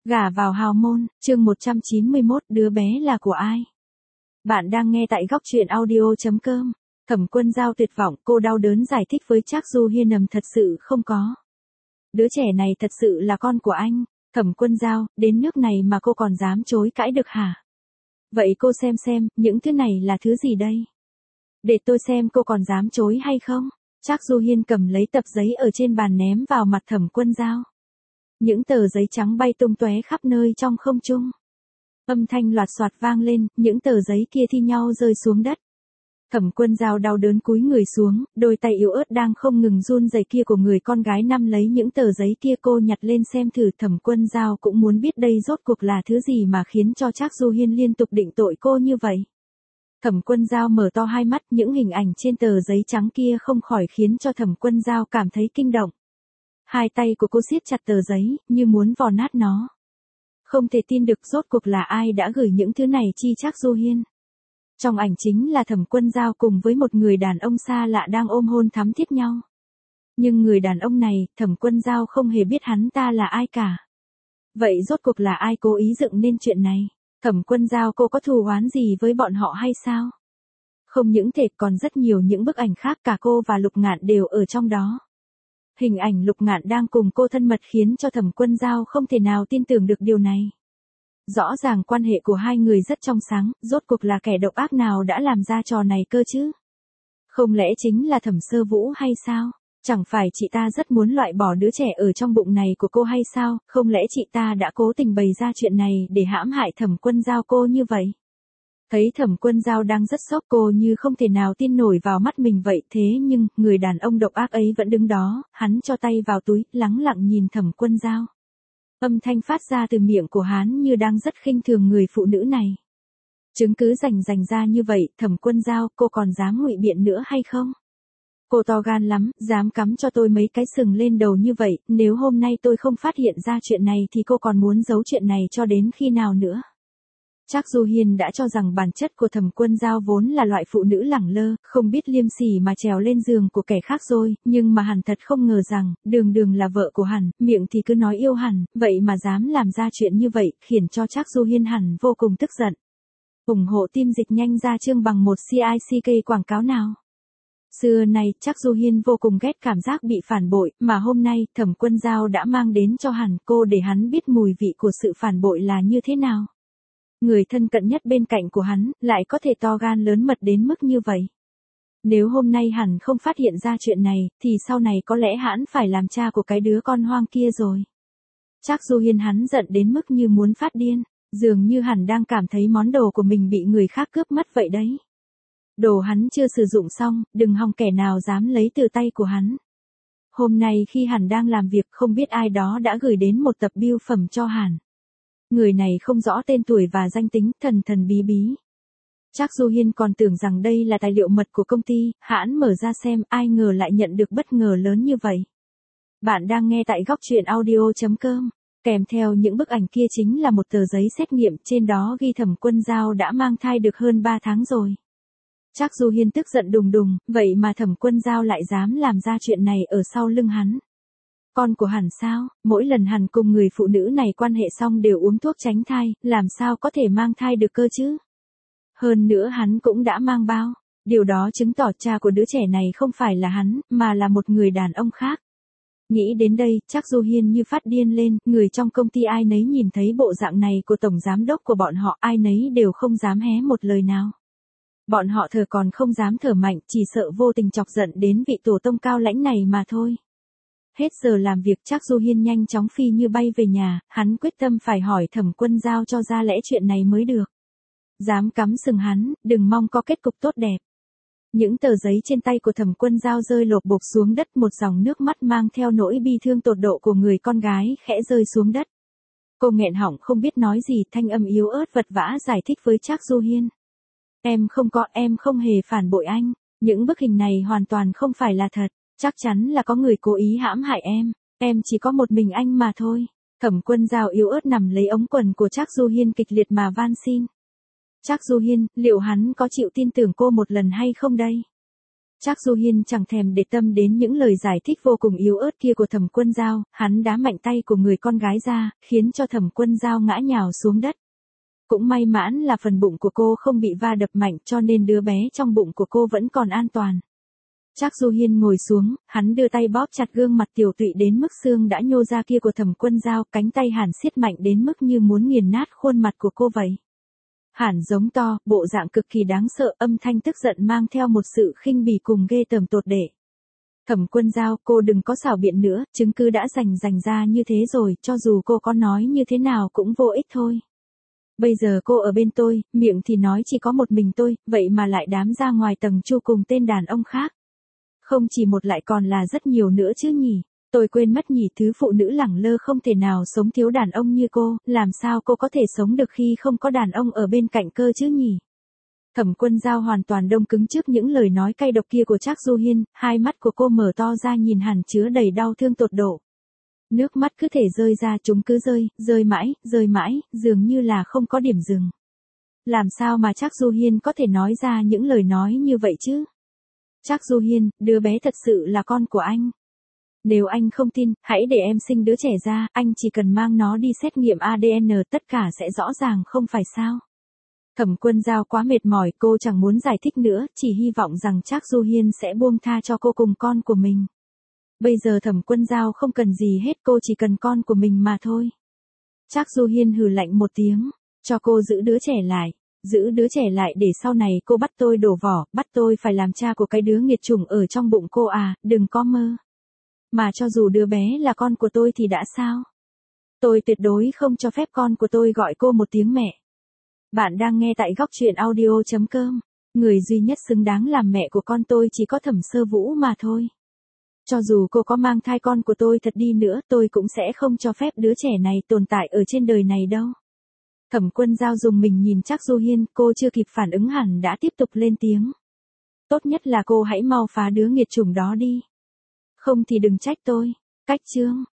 Gả vào hào môn, chương 191, đứa bé là của ai? Bạn đang nghe tại góc truyện audio.com. Thẩm Quân Dao tuyệt vọng, cô đau đớn giải thích với Trác Du Hiên thật sự không có. Đứa trẻ này thật sự là con của anh. Thẩm Quân Dao, đến nước này mà cô còn dám chối cãi được hả? Vậy cô xem, những thứ này là thứ gì đây? Để tôi xem cô còn dám chối hay không? Trác Du Hiên cầm lấy tập giấy ở trên bàn ném vào mặt Thẩm Quân Dao. Những tờ giấy trắng bay tung tóe khắp nơi trong không trung. Âm thanh loạt soạt vang lên, những tờ giấy kia thi nhau rơi xuống đất. Thẩm Quân Dao đau đớn cúi người xuống, đôi tay yếu ớt đang không ngừng run rẩy kia của người con gái nắm lấy những tờ giấy kia, cô nhặt lên xem thử. Thẩm Quân Dao cũng muốn biết đây rốt cuộc là thứ gì mà khiến cho Trác Du Hiên liên tục định tội cô như vậy. Thẩm Quân Dao mở to hai mắt, những hình ảnh trên tờ giấy trắng kia không khỏi khiến cho Thẩm Quân Dao cảm thấy kinh động. Hai tay của cô siết chặt tờ giấy, như muốn vò nát nó. Không thể tin được rốt cuộc là ai đã gửi những thứ này chi Trác Du Hiên. Trong ảnh chính là Thẩm Quân Dao cùng với một người đàn ông xa lạ đang ôm hôn thắm thiết nhau. Nhưng người đàn ông này, Thẩm Quân Dao không hề biết hắn ta là ai cả. Vậy rốt cuộc là ai cố ý dựng nên chuyện này? Thẩm Quân Dao, cô có thù oán gì với bọn họ hay sao? Không những thế, còn rất nhiều những bức ảnh khác, cả cô và Lục Ngạn đều ở trong đó. Hình ảnh Lục Ngạn đang cùng cô thân mật khiến cho Thẩm Quân Dao không thể nào tin tưởng được điều này. Rõ ràng quan hệ của hai người rất trong sáng, rốt cuộc là kẻ độc ác nào đã làm ra trò này cơ chứ? Không lẽ chính là Thẩm Sơ Vũ hay sao? Chẳng phải chị ta rất muốn loại bỏ đứa trẻ ở trong bụng này của cô hay sao? Không lẽ chị ta đã cố tình bày ra chuyện này để hãm hại Thẩm Quân Dao cô như vậy? Thấy Thẩm Quân Dao đang rất sốc, cô như không thể nào tin nổi vào mắt mình vậy. Thế nhưng, người đàn ông độc ác ấy vẫn đứng đó, hắn cho tay vào túi, lắng lặng nhìn Thẩm Quân Dao. Âm thanh phát ra từ miệng của hắn như đang rất khinh thường người phụ nữ này. Chứng cứ rành ra như vậy, Thẩm Quân Dao, cô còn dám ngụy biện nữa hay không? Cô to gan lắm, dám cắm cho tôi mấy cái sừng lên đầu như vậy, nếu hôm nay tôi không phát hiện ra chuyện này thì cô còn muốn giấu chuyện này cho đến khi nào nữa? Trác Du Hiên đã cho rằng bản chất của Thẩm Quân Dao vốn là loại phụ nữ lẳng lơ, không biết liêm sỉ mà trèo lên giường của kẻ khác rồi, nhưng mà hắn thật không ngờ rằng, đường là vợ của hắn, miệng thì cứ nói yêu hắn, vậy mà dám làm ra chuyện như vậy, khiến cho Trác Du Hiên hẳn vô cùng tức giận. Ủng hộ team dịch nhanh ra chương bằng một CICK quảng cáo nào. Xưa nay, Trác Du Hiên vô cùng ghét cảm giác bị phản bội, mà hôm nay, Thẩm Quân Dao đã mang đến cho hắn cô để hắn biết mùi vị của sự phản bội là như thế nào. Người thân cận nhất bên cạnh của hắn, lại có thể to gan lớn mật đến mức như vậy. Nếu hôm nay hắn không phát hiện ra chuyện này, thì sau này có lẽ hắn phải làm cha của cái đứa con hoang kia rồi. Trác Du Hiên hắn giận đến mức như muốn phát điên, dường như hắn đang cảm thấy món đồ của mình bị người khác cướp mất vậy đấy. Đồ hắn chưa sử dụng xong, đừng hòng kẻ nào dám lấy từ tay của hắn. Hôm nay khi hắn đang làm việc, không biết ai đó đã gửi đến một tập bưu phẩm cho hắn. Người này không rõ tên tuổi và danh tính, thần bí. Trác Du Hiên còn tưởng rằng đây là tài liệu mật của công ty, hắn mở ra xem, ai ngờ lại nhận được bất ngờ lớn như vậy. Bạn đang nghe tại góc truyện audio.com. Kèm theo những bức ảnh kia chính là một tờ giấy xét nghiệm, trên đó ghi Thẩm Quân Dao đã mang thai được hơn 3 tháng rồi. Trác Du Hiên tức giận đùng, vậy mà Thẩm Quân Dao lại dám làm ra chuyện này ở sau lưng hắn. Con của hắn sao? Mỗi lần hắn cùng người phụ nữ này quan hệ xong đều uống thuốc tránh thai, làm sao có thể mang thai được cơ chứ? Hơn nữa hắn cũng đã mang bao. Điều đó chứng tỏ cha của đứa trẻ này không phải là hắn, mà là một người đàn ông khác. Nghĩ đến đây, Trác Du Hiên như phát điên lên, người trong công ty ai nấy nhìn thấy bộ dạng này của tổng giám đốc của bọn họ, ai nấy đều không dám hé một lời nào. Bọn họ thở còn không dám thở mạnh, chỉ sợ vô tình chọc giận đến vị tổ tông cao lãnh này mà thôi. Hết giờ làm việc, Trác Du Hiên nhanh chóng phi như bay về nhà, hắn quyết tâm phải hỏi Thẩm Quân Dao cho ra lẽ chuyện này mới được. Dám cắm sừng hắn, đừng mong có kết cục tốt đẹp. Những tờ giấy trên tay của Thẩm Quân Dao rơi lộp bộp xuống đất, một dòng nước mắt mang theo nỗi bi thương tột độ của người con gái khẽ rơi xuống đất. Cô nghẹn họng không biết nói gì, thanh âm yếu ớt vật vã giải thích với Trác Du Hiên. Em không hề phản bội anh, những bức hình này hoàn toàn không phải là thật. Chắc chắn là có người cố ý hãm hại em chỉ có một mình anh mà thôi. Thẩm Quân Dao yếu ớt nằm lấy ống quần của Trác Du Hiên kịch liệt mà van xin. Trác Du Hiên, liệu hắn có chịu tin tưởng cô một lần hay không đây? Trác Du Hiên chẳng thèm để tâm đến những lời giải thích vô cùng yếu ớt kia của Thẩm Quân Dao, hắn đá mạnh tay của người con gái ra, khiến cho Thẩm Quân Dao ngã nhào xuống đất. Cũng may mãn là phần bụng của cô không bị va đập mạnh cho nên đứa bé trong bụng của cô vẫn còn an toàn. Trác Du Hiên ngồi xuống, hắn đưa tay bóp chặt gương mặt tiều tụy đến mức xương đã nhô ra kia của Thẩm Quân Dao, cánh tay Hàn siết mạnh đến mức như muốn nghiền nát khuôn mặt của cô vậy. Hàn giống to, bộ dạng cực kỳ đáng sợ, âm thanh tức giận mang theo một sự khinh bỉ cùng ghê tởm tột để. Thẩm Quân Dao, cô đừng có xảo biện nữa, chứng cứ đã dành ra như thế rồi, cho dù cô có nói như thế nào cũng vô ích thôi. Bây giờ cô ở bên tôi, miệng thì nói chỉ có một mình tôi, vậy mà lại đám ra ngoài tầng chu cùng tên đàn ông khác. Không chỉ một lại còn là rất nhiều nữa chứ nhỉ. Tôi quên mất nhỉ, thứ phụ nữ lẳng lơ không thể nào sống thiếu đàn ông như cô, làm sao cô có thể sống được khi không có đàn ông ở bên cạnh cơ chứ nhỉ. Thẩm Quân Dao hoàn toàn đông cứng trước những lời nói cay độc kia của Trác Du Hiên, hai mắt của cô mở to ra nhìn Hàn chứa đầy đau thương tột độ. Nước mắt cứ thể rơi ra, chúng cứ rơi mãi, dường như là không có điểm dừng. Làm sao mà Trác Du Hiên có thể nói ra những lời nói như vậy chứ? Trác Du Hiên, đứa bé thật sự là con của anh. Nếu anh không tin, hãy để em sinh đứa trẻ ra, anh chỉ cần mang nó đi xét nghiệm ADN tất cả sẽ rõ ràng không phải sao? Thẩm Quân Dao quá mệt mỏi, cô chẳng muốn giải thích nữa, chỉ hy vọng rằng Trác Du Hiên sẽ buông tha cho cô cùng con của mình. Bây giờ Thẩm Quân Dao không cần gì hết, cô chỉ cần con của mình mà thôi. Trác Du Hiên hừ lạnh một tiếng, cho cô giữ đứa trẻ lại. Giữ đứa trẻ lại để sau này cô bắt tôi đổ vỏ, bắt tôi phải làm cha của cái đứa nghiệt chủng ở trong bụng cô à, đừng có mơ. Mà cho dù đứa bé là con của tôi thì đã sao? Tôi tuyệt đối không cho phép con của tôi gọi cô một tiếng mẹ. Bạn đang nghe tại góc truyện audio.com. Người duy nhất xứng đáng làm mẹ của con tôi chỉ có Thẩm Sơ Vũ mà thôi. Cho dù cô có mang thai con của tôi thật đi nữa, tôi cũng sẽ không cho phép đứa trẻ này tồn tại ở trên đời này đâu. Thẩm Quân Dao dùng mình nhìn Trác Du Hiên, cô chưa kịp phản ứng hẳn đã tiếp tục lên tiếng. Tốt nhất là cô hãy mau phá đứa nghiệt chủng đó đi. Không thì đừng trách tôi. Cách chương.